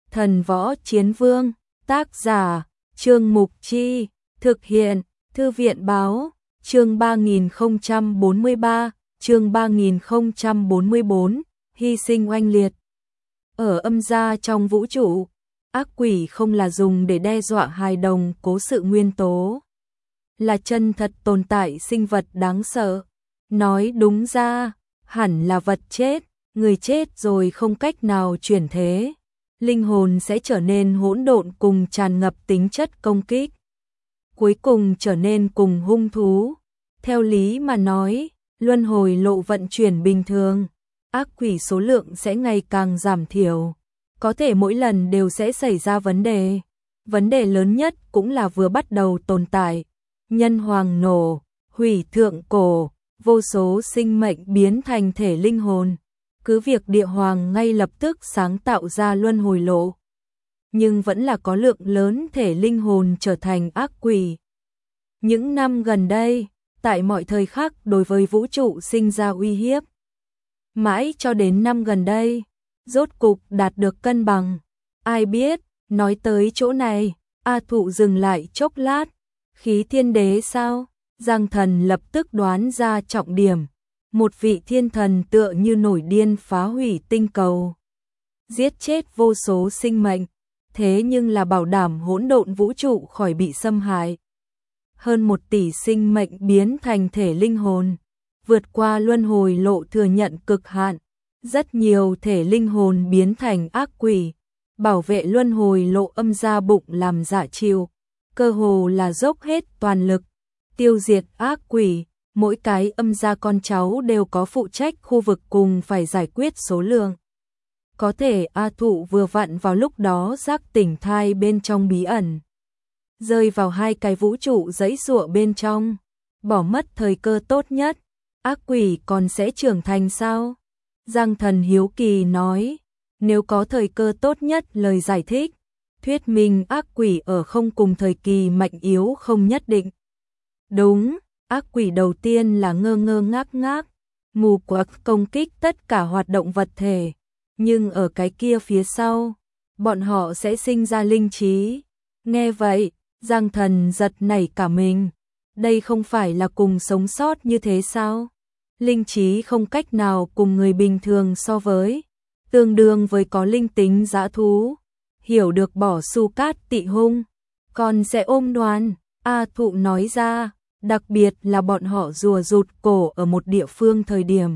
Thần Võ Chiến Vương, tác giả, Trương Mục Chi, thực hiện, Thư viện Báo, chương 3043, chương 3044, hy sinh oanh liệt. Ở âm gia trong vũ trụ, ác quỷ không là dùng để đe dọa hài đồng cố sự nguyên tố, là chân thật tồn tại sinh vật đáng sợ. Nói đúng ra, hẳn là vật chết, người chết rồi không cách nào chuyển thế. Linh hồn sẽ trở nên hỗn độn cùng tràn ngập tính chất công kích. Cuối cùng trở nên cùng hung thú. Theo lý mà nói, luân hồi lộ vận chuyển bình thường, ác quỷ số lượng sẽ ngày càng giảm thiểu. Có thể mỗi lần đều sẽ xảy ra vấn đề. Vấn đề lớn nhất cũng là vừa bắt đầu tồn tại. Nhân hoàng nổ, hủy thượng cổ, vô số sinh mệnh biến thành thể linh hồn. Cứ việc địa hoàng ngay lập tức sáng tạo ra luân hồi lộ, nhưng vẫn là có lượng lớn thể linh hồn trở thành ác quỷ. Những năm gần đây, tại mọi thời khắc đối với vũ trụ sinh ra uy hiếp. Mãi cho đến năm gần đây, rốt cục đạt được cân bằng. Ai biết, nói tới chỗ này, A Thụ dừng lại chốc lát. Khí thiên đế sao? Giang Thần lập tức đoán ra trọng điểm. Một vị thiên thần tựa như nổi điên phá hủy tinh cầu, giết chết vô số sinh mệnh, thế nhưng là bảo đảm hỗn độn vũ trụ khỏi bị xâm hại. Hơn 1 tỷ sinh mệnh biến thành thể linh hồn, vượt qua luân hồi lộ thừa nhận cực hạn, rất nhiều thể linh hồn biến thành ác quỷ, bảo vệ luân hồi lộ âm ra bụng làm dạ chịu, cơ hồ là dốc hết toàn lực, tiêu diệt ác quỷ. Mỗi cái âm gia con cháu đều có phụ trách khu vực cùng phải giải quyết số lượng. Có thể A Thụ vừa vặn vào lúc đó giác tỉnh thai bên trong bí ẩn, rơi vào 2 cái vũ trụ giãy giụa bên trong, bỏ mất thời cơ tốt nhất. Ác quỷ còn sẽ trưởng thành sao? Giang Thần hiếu kỳ nói, nếu có thời cơ tốt nhất lời giải thích, thuyết minh ác quỷ ở không cùng thời kỳ mạnh yếu không nhất định. Đúng. Ác quỷ đầu tiên là ngơ ngơ ngác ngác, mù quáng công kích tất cả hoạt động vật thể, nhưng ở cái kia phía sau, bọn họ sẽ sinh ra linh trí. Nghe vậy, Giang Thần giật nảy cả mình, đây không phải là cùng sống sót như thế sao? Linh trí không cách nào cùng người bình thường so với, tương đương với có linh tính dã thú, hiểu được bỏ su cát tị hung, còn sẽ ôm đoàn. A Thụ nói ra. Đặc biệt là bọn họ rùa rụt cổ ở một địa phương thời điểm.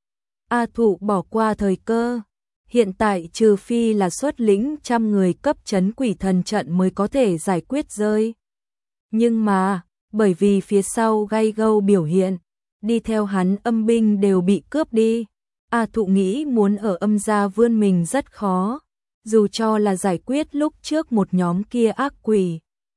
A Thụ bỏ qua thời cơ. Hiện tại trừ phi là xuất lĩnh 100 người cấp trấn quỷ thần trận mới có thể giải quyết rơi. Nhưng mà, bởi vì phía sau gay gâu biểu hiện, đi theo hắn âm binh đều bị cướp đi. A Thụ nghĩ muốn ở âm gia vươn mình rất khó. Dù cho là giải quyết lúc trước một nhóm kia ác quỷ.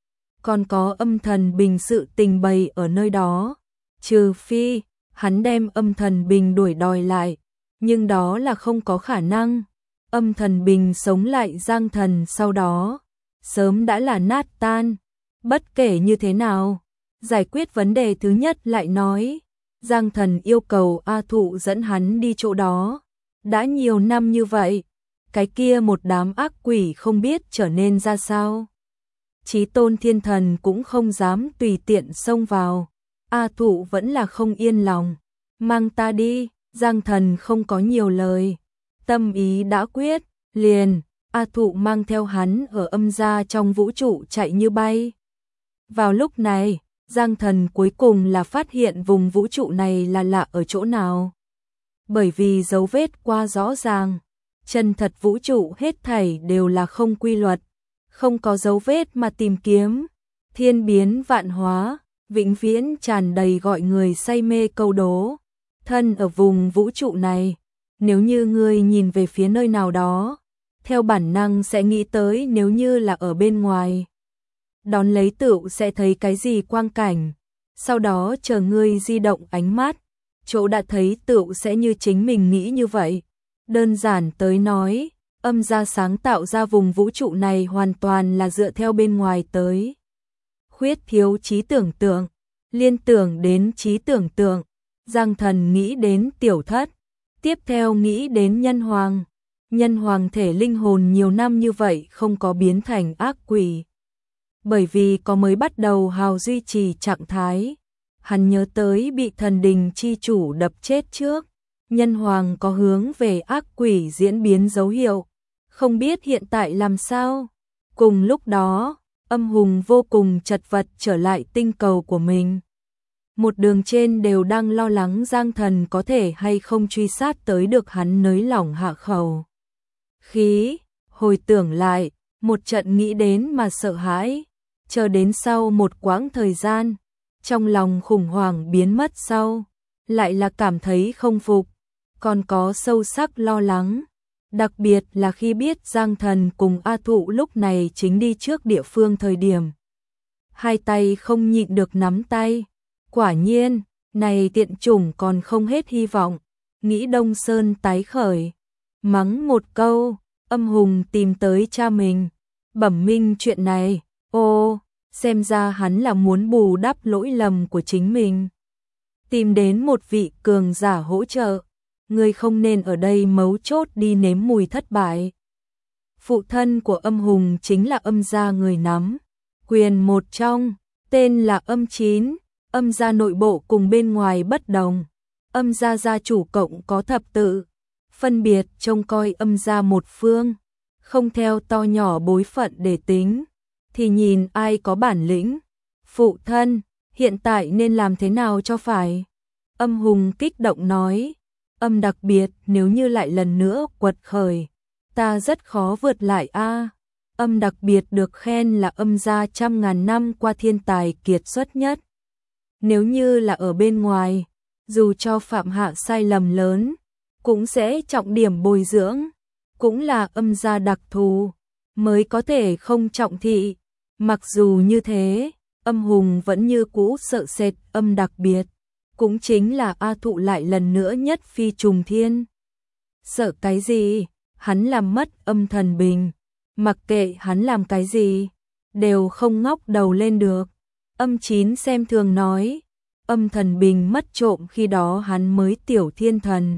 Còn có âm thần bình sự tình bày ở nơi đó, trừ phi hắn đem âm thần bình đuổi đòi lại, nhưng đó là không có khả năng. Âm thần bình sống lại Giang Thần sau đó, sớm đã là nát tan. Bất kể như thế nào, giải quyết vấn đề thứ nhất lại nói, Giang Thần yêu cầu A Thụ dẫn hắn đi chỗ đó. Đã nhiều năm như vậy, cái kia một đám ác quỷ không biết trở nên ra sao. Chí tôn thiên thần cũng không dám tùy tiện xông vào. A Thụ vẫn là không yên lòng. Mang ta đi. Giang Thần không có nhiều lời. Tâm ý đã quyết. Liền. A Thụ mang theo hắn ở âm gia trong vũ trụ chạy như bay. Vào lúc này, Giang Thần cuối cùng là phát hiện vùng vũ trụ này là lạ ở chỗ nào. Bởi vì dấu vết quá rõ ràng. Chân thật vũ trụ hết thảy đều là không quy luật. Không có dấu vết mà tìm kiếm, thiên biến vạn hóa, vĩnh viễn tràn đầy gọi người say mê câu đố. Thân ở vùng vũ trụ này, nếu như ngươi nhìn về phía nơi nào đó, theo bản năng sẽ nghĩ tới nếu như là ở bên ngoài. Đón lấy tựu sẽ thấy cái gì quang cảnh, sau đó chờ ngươi di động ánh mắt, chỗ đã thấy tựu sẽ như chính mình nghĩ như vậy. Đơn giản tới nói, âm gia sáng tạo ra vùng vũ trụ này hoàn toàn là dựa theo bên ngoài tới. Khuyết thiếu trí tưởng tượng, liên tưởng đến trí tưởng tượng, Giang Thần nghĩ đến tiểu thất, tiếp theo nghĩ đến nhân hoàng, nhân hoàng thể linh hồn nhiều năm như vậy không có biến thành ác quỷ. Bởi vì có mới bắt đầu hào duy trì trạng thái. Hắn nhớ tới bị thần đình chi chủ đập chết trước. Nhân hoàng có hướng về ác quỷ diễn biến dấu hiệu. Không biết hiện tại làm sao. Cùng lúc đó, Âm Hùng vô cùng chật vật trở lại tinh cầu của mình. Một đường trên đều đang lo lắng Giang Thần có thể hay không truy sát tới được hắn, nới lỏng hạ khẩu khí, hồi tưởng lại, một trận nghĩ đến mà sợ hãi, chờ đến sau một quãng thời gian, trong lòng khủng hoảng biến mất sau, lại là cảm thấy không phục, còn có sâu sắc lo lắng, đặc biệt là khi biết Giang Thần cùng A Thụ lúc này chính đi trước địa phương thời điểm. Hai tay không nhịn được nắm tay, quả nhiên, này tiện chủng còn không hết hy vọng, nghĩ Đông Sơn tái khởi, mắng một câu. Âm Hùng tìm tới cha mình, bẩm minh chuyện này, ô, xem ra hắn là muốn bù đắp lỗi lầm của chính mình. Tìm đến một vị cường giả hỗ trợ, người không nên ở đây mấu chốt đi nếm mùi thất bại. Phụ thân của Âm Hùng chính là Âm gia người nắm quyền một trong, tên là Âm Chín, Âm gia nội bộ cùng bên ngoài bất đồng. Âm gia gia chủ cộng có thập tự, phân biệt trông coi Âm gia một phương, không theo to nhỏ bối phận để tính, thì nhìn ai có bản lĩnh. Phụ thân, hiện tại nên làm thế nào cho phải? Âm Hùng kích động nói, Âm đặc biệt nếu như lại lần nữa quật khởi, ta rất khó vượt lại a. Âm đặc biệt được khen là Âm gia trăm ngàn năm qua thiên tài kiệt xuất nhất. Nếu như là ở bên ngoài, dù cho phạm hạ sai lầm lớn, cũng sẽ trọng điểm bồi dưỡng, cũng là Âm gia đặc thù, mới có thể không trọng thị. Mặc dù như thế, Âm Hùng vẫn như cũ sợ sệt Âm đặc biệt, cũng chính là A Thụ lại lần nữa nhất phi trùng thiên. Sợ cái gì? Hắn làm mất Âm thần bình, mặc kệ hắn làm cái gì, đều không ngóc đầu lên được. Âm Chín xem thường nói, Âm thần bình mất trộm khi đó hắn mới tiểu thiên thần.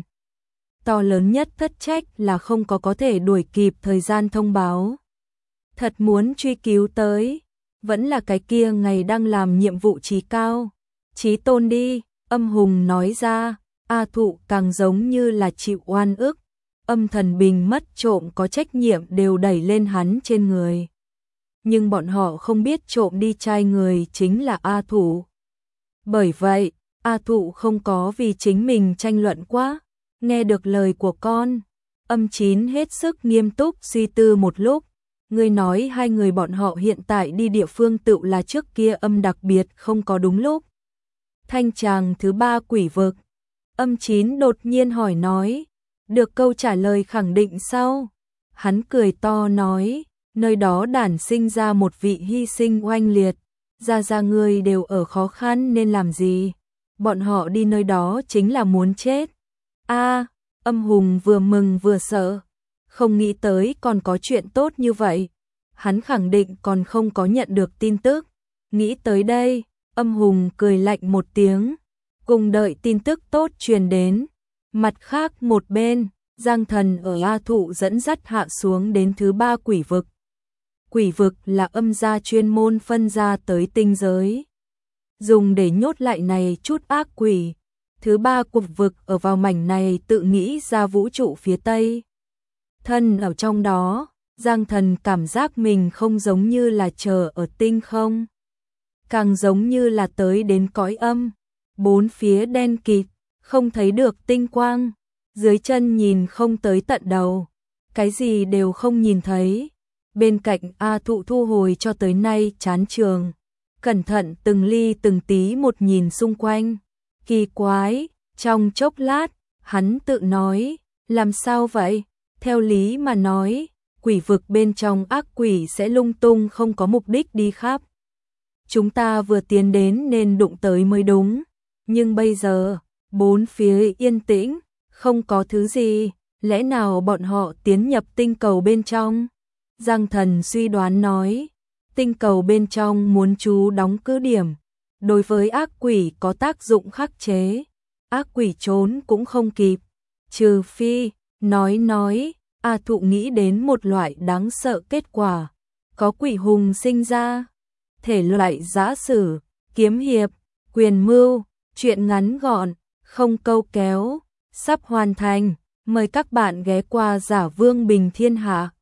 To lớn nhất thất trách là không có thể đuổi kịp thời gian thông báo. Thật muốn truy cứu tới, vẫn là cái kia ngày đang làm nhiệm vụ trí cao, trí tôn đi. Âm Hùng nói ra, A Thụ càng giống như là chịu oan ức. Âm thần bình mất trộm có trách nhiệm đều đẩy lên hắn trên người. Nhưng bọn họ không biết trộm đi trai người chính là A Thụ. Bởi vậy, A Thụ không có vì chính mình tranh luận quá. Nghe được lời của con, Âm Chín hết sức nghiêm túc suy tư một lúc. Ngươi nói hai người bọn họ hiện tại đi địa phương tự là trước kia Âm đặc biệt không có đúng lúc. Thanh tràng thứ 3 quỷ vực. Âm Chín đột nhiên hỏi nói, được câu trả lời khẳng định sau. Hắn cười to nói, nơi đó đản sinh ra một vị hy sinh oanh liệt, ra người đều ở khó khăn nên làm gì, bọn họ đi nơi đó chính là muốn chết. Âm Hùng vừa mừng vừa sợ, không nghĩ tới còn có chuyện tốt như vậy. Hắn khẳng định còn không có nhận được tin tức. Nghĩ tới đây, Âm Hùng cười lạnh một tiếng, cùng đợi tin tức tốt truyền đến. Mặt khác một bên, Giang Thần ở A Thụ dẫn dắt hạ xuống đến thứ 3 quỷ vực. Quỷ vực là Âm gia chuyên môn phân ra tới tinh giới, dùng để nhốt lại này chút ác quỷ. Thứ 3 cục vực ở vào mảnh này tự nghĩ ra vũ trụ phía Tây. Thân ở trong đó, Giang Thần cảm giác mình không giống như là chờ ở tinh không, càng giống như là tới đến cõi âm. Bốn phía đen kịt, không thấy được tinh quang, dưới chân nhìn không tới tận đầu, cái gì đều không nhìn thấy. Bên cạnh A Thụ thu hồi cho tới nay chán trường, cẩn thận từng ly từng tí một nhìn xung quanh. Kỳ quái, trong chốc lát, hắn tự nói, làm sao vậy? Theo lý mà nói, quỷ vực bên trong ác quỷ sẽ lung tung không có mục đích đi khắp. Chúng ta vừa tiến đến nên đụng tới mới đúng, nhưng bây giờ, bốn phía yên tĩnh, không có thứ gì, lẽ nào bọn họ tiến nhập tinh cầu bên trong? Giang Thần suy đoán nói, tinh cầu bên trong muốn chú đóng cứ điểm, đối với ác quỷ có tác dụng khắc chế, ác quỷ trốn cũng không kịp, trừ phi, nói, A Thụ nghĩ đến một loại đáng sợ kết quả, có quỷ hùng sinh ra. Thể loại giã sử, kiếm hiệp, quyền mưu, truyện ngắn gọn, không câu kéo, sắp hoàn thành. Mời các bạn ghé qua Giả Vương Bình Thiên Hạ.